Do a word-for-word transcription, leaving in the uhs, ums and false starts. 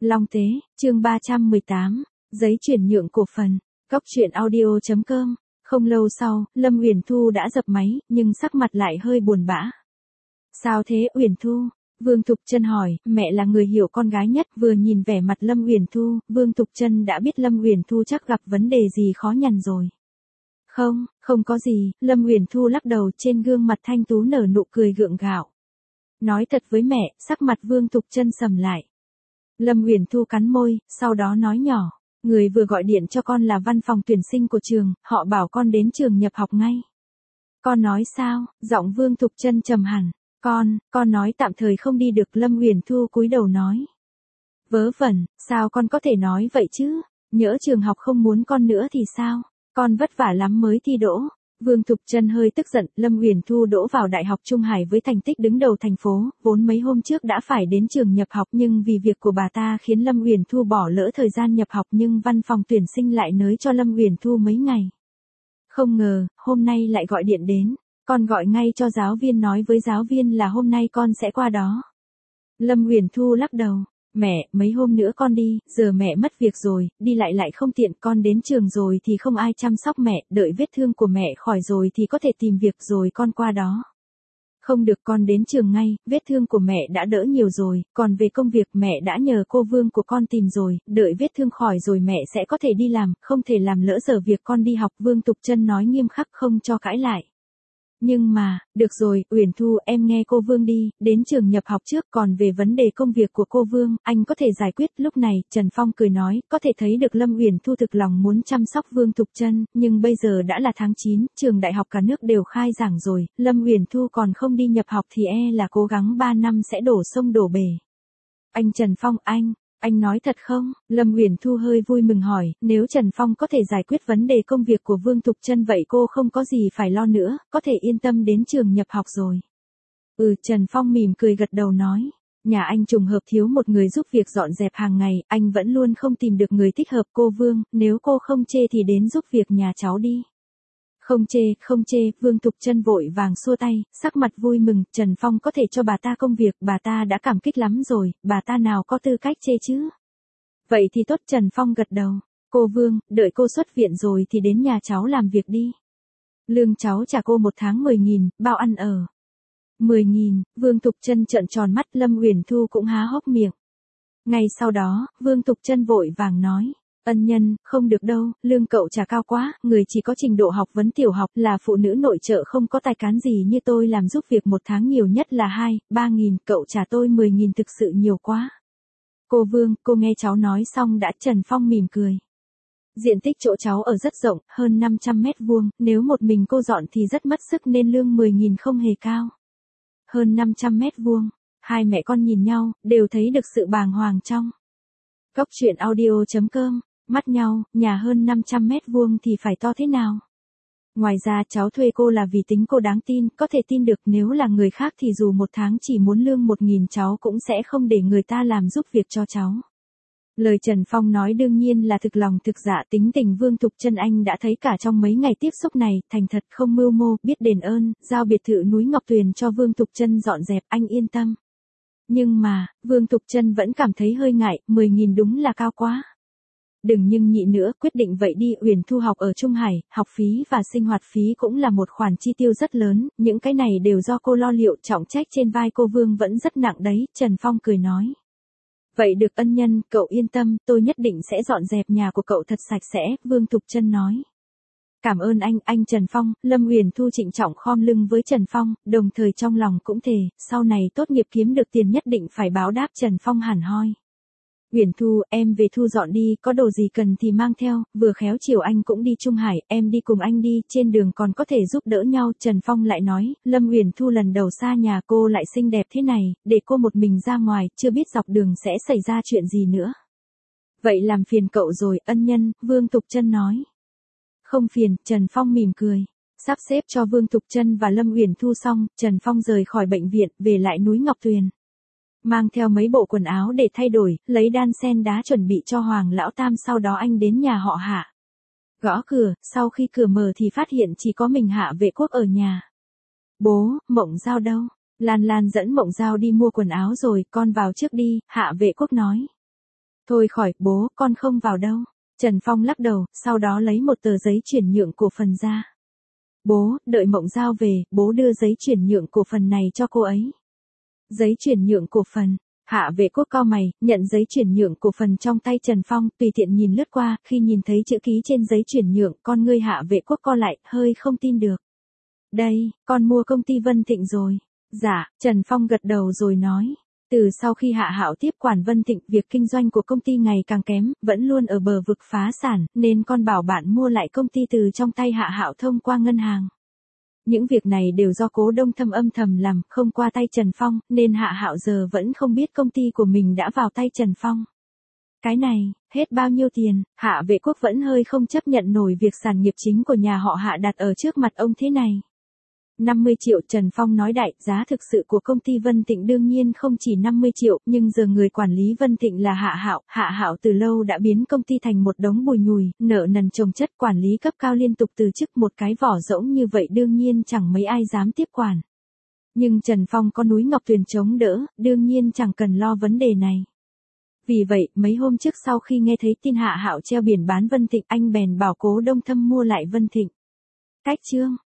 Long Tế, chương ba trăm mười tám, giấy chuyển nhượng cổ phần. Cóc truyện audio chấm com. Không lâu sau, Lâm Uyển Thu đã dập máy, nhưng sắc mặt lại hơi buồn bã. Sao thế Uyển Thu? Vương Thục Trân hỏi, mẹ là người hiểu con gái nhất. Vừa nhìn vẻ mặt Lâm Uyển Thu, Vương Thục Trân đã biết Lâm Uyển Thu chắc gặp vấn đề gì khó nhằn rồi. Không, không có gì. Lâm Uyển Thu lắc đầu, trên gương mặt thanh tú nở nụ cười gượng gạo. Nói thật với mẹ, sắc mặt Vương Thục Trân sầm lại. Lâm Uyển Thu cắn môi, sau đó nói nhỏ, người vừa gọi điện cho con là văn phòng tuyển sinh của trường, họ bảo con đến trường nhập học ngay. Con nói sao? Giọng Vương Thục Trân trầm hẳn. Con, con nói tạm thời không đi được. Lâm Uyển Thu cúi đầu nói. Vớ vẩn, sao con có thể nói vậy chứ? Nhỡ trường học không muốn con nữa thì sao? Con vất vả lắm mới thi đỗ. Vương Thục Trân hơi tức giận. Lâm Uyển Thu đỗ vào Đại học Trung Hải với thành tích đứng đầu thành phố, vốn mấy hôm trước đã phải đến trường nhập học, nhưng vì việc của bà ta khiến Lâm Uyển Thu bỏ lỡ thời gian nhập học, nhưng văn phòng tuyển sinh lại nới cho Lâm Uyển Thu mấy ngày. Không ngờ, hôm nay lại gọi điện đến. Con gọi ngay cho giáo viên, nói với giáo viên là hôm nay con sẽ qua đó. Lâm Uyển Thu lắc đầu. Mẹ, mấy hôm nữa con đi, giờ mẹ mất việc rồi, đi lại lại không tiện, con đến trường rồi thì không ai chăm sóc mẹ, đợi vết thương của mẹ khỏi rồi thì có thể tìm việc rồi con qua đó. Không được, con đến trường ngay, vết thương của mẹ đã đỡ nhiều rồi, còn về công việc mẹ đã nhờ cô Vương của con tìm rồi, đợi vết thương khỏi rồi mẹ sẽ có thể đi làm, không thể làm lỡ giờ việc con đi học. Vương Thục Trân nói nghiêm khắc, không cho cãi lại. Nhưng mà, được rồi, Uyển Thu, em nghe cô Vương đi, đến trường nhập học trước, còn về vấn đề công việc của cô Vương, anh có thể giải quyết. Lúc này, Trần Phong cười nói, có thể thấy được Lâm Uyển Thu thực lòng muốn chăm sóc Vương Thục Trân, nhưng bây giờ đã là tháng chín, trường đại học cả nước đều khai giảng rồi, Lâm Uyển Thu còn không đi nhập học thì e là cố gắng ba năm sẽ đổ sông đổ bể. Anh Trần Phong, anh... Anh nói thật không? Lâm Uyển Thu hơi vui mừng hỏi, nếu Trần Phong có thể giải quyết vấn đề công việc của Vương Thục Trân vậy cô không có gì phải lo nữa, có thể yên tâm đến trường nhập học rồi. Ừ, Trần Phong mỉm cười gật đầu nói, nhà anh trùng hợp thiếu một người giúp việc dọn dẹp hàng ngày, anh vẫn luôn không tìm được người thích hợp. Cô Vương, nếu cô không chê thì đến giúp việc nhà cháu đi. Không chê, không chê. Vương Thục Trân vội vàng xua tay, sắc mặt vui mừng. Trần Phong có thể cho bà ta công việc, bà ta đã cảm kích lắm rồi, bà ta nào có tư cách chê chứ. Vậy thì tốt. Trần Phong gật đầu. Cô Vương, đợi cô xuất viện rồi thì đến nhà cháu làm việc đi. Lương cháu trả cô một tháng mười nghìn, bao ăn ở. mười nghìn, Vương Thục Trân trợn tròn mắt. Lâm Uyển Thu cũng há hốc miệng. Ngay sau đó, Vương Thục Trân vội vàng nói. Ân nhân, không được đâu, lương cậu trả cao quá, người chỉ có trình độ học vấn tiểu học, là phụ nữ nội trợ không có tài cán gì như tôi làm giúp việc một tháng nhiều nhất là hai, ba nghìn, cậu trả tôi mười nghìn thực sự nhiều quá. Cô Vương, cô nghe cháu nói xong đã. Trần Phong mỉm cười. Diện tích chỗ cháu ở rất rộng, hơn năm trăm mét vuông, nếu một mình cô dọn thì rất mất sức nên lương mười nghìn không hề cao. Hơn năm trăm mét vuông, hai mẹ con nhìn nhau, đều thấy được sự bàng hoàng trong. Cóc truyện audio chấm com. Mắt nhau, nhà hơn năm trăm mét vuông thì phải to thế nào? Ngoài ra cháu thuê cô là vì tính cô đáng tin, có thể tin được. Nếu là người khác thì dù một tháng chỉ muốn lương một nghìn cháu cũng sẽ không để người ta làm giúp việc cho cháu. Lời Trần Phong nói đương nhiên là thực lòng thực dạ. Tính tình Vương Thục Trân anh đã thấy cả trong mấy ngày tiếp xúc này, thành thật không mưu mô, biết đền ơn, giao biệt thự núi Ngọc Tuyền cho Vương Thục Trân dọn dẹp, anh yên tâm. Nhưng mà, Vương Thục Trân vẫn cảm thấy hơi ngại, mười nghìn đúng là cao quá. Đừng nhưng nhị nữa, quyết định vậy đi. Uyển Thu học ở Trung Hải, học phí và sinh hoạt phí cũng là một khoản chi tiêu rất lớn, những cái này đều do cô lo liệu, trọng trách trên vai cô Vương vẫn rất nặng đấy. Trần Phong cười nói. Vậy được ân nhân, cậu yên tâm, tôi nhất định sẽ dọn dẹp nhà của cậu thật sạch sẽ. Vương Thục Trân nói. Cảm ơn anh, anh Trần Phong. Lâm Uyển Thu trịnh trọng khom lưng với Trần Phong, đồng thời trong lòng cũng thề, sau này tốt nghiệp kiếm được tiền nhất định phải báo đáp. Trần Phong hẳn hoi. Uyển Thu, em về thu dọn đi, có đồ gì cần thì mang theo, vừa khéo chiều anh cũng đi Trung Hải, em đi cùng anh đi, trên đường còn có thể giúp đỡ nhau. Trần Phong lại nói, Lâm Uyển Thu lần đầu xa nhà, cô lại xinh đẹp thế này, để cô một mình ra ngoài, chưa biết dọc đường sẽ xảy ra chuyện gì nữa. Vậy làm phiền cậu rồi, ân nhân. Vương Thục Trân nói. Không phiền. Trần Phong mỉm cười. Sắp xếp cho Vương Thục Trân và Lâm Uyển Thu xong, Trần Phong rời khỏi bệnh viện, về lại núi Ngọc Tuyền. Mang theo mấy bộ quần áo để thay đổi, lấy đan sen đá chuẩn bị cho Hoàng Lão Tam, sau đó anh đến nhà họ Hạ. Gõ cửa, sau khi cửa mở thì phát hiện chỉ có mình Hạ Vệ Quốc ở nhà. Bố, Mộng Giao đâu? Lan Lan dẫn Mộng Giao đi mua quần áo rồi, con vào trước đi. Hạ Vệ Quốc nói. Thôi khỏi, bố, con không vào đâu. Trần Phong lắc đầu, sau đó lấy một tờ giấy chuyển nhượng cổ phần ra. Bố, đợi Mộng Giao về, bố đưa giấy chuyển nhượng cổ phần này cho cô ấy. Giấy chuyển nhượng cổ phần. Hạ Vệ Quốc cau mày, nhận giấy chuyển nhượng cổ phần trong tay Trần Phong, tùy tiện nhìn lướt qua, khi nhìn thấy chữ ký trên giấy chuyển nhượng, con ngươi Hạ Vệ Quốc co lại, hơi không tin được. Đây, con mua công ty Vân Thịnh rồi. Dạ, Trần Phong gật đầu rồi nói. Từ sau khi Hạ Hạo tiếp quản Vân Thịnh, việc kinh doanh của công ty ngày càng kém, vẫn luôn ở bờ vực phá sản, nên con bảo bạn mua lại công ty từ trong tay Hạ Hạo thông qua ngân hàng. Những việc này đều do Cố Đông Thâm âm thầm làm, không qua tay Trần Phong, nên Hạ Hạo giờ vẫn không biết công ty của mình đã vào tay Trần Phong. Cái này, hết bao nhiêu tiền? Hạ Vệ Quốc vẫn hơi không chấp nhận nổi việc sản nghiệp chính của nhà họ Hạ đặt ở trước mặt ông thế này. năm mươi triệu, Trần Phong nói đại, giá thực sự của công ty Vân Thịnh đương nhiên không chỉ năm mươi triệu, nhưng giờ người quản lý Vân Thịnh là Hạ Hạo, Hạ Hạo từ lâu đã biến công ty thành một đống bùi nhùi, nợ nần chồng chất, quản lý cấp cao liên tục từ chức, một cái vỏ rỗng như vậy đương nhiên chẳng mấy ai dám tiếp quản. Nhưng Trần Phong có núi Ngọc Tuyền chống đỡ, đương nhiên chẳng cần lo vấn đề này. Vì vậy, mấy hôm trước sau khi nghe thấy tin Hạ Hạo treo biển bán Vân Thịnh, anh bèn bảo Cố Đông Thâm mua lại Vân Thịnh. Cách chương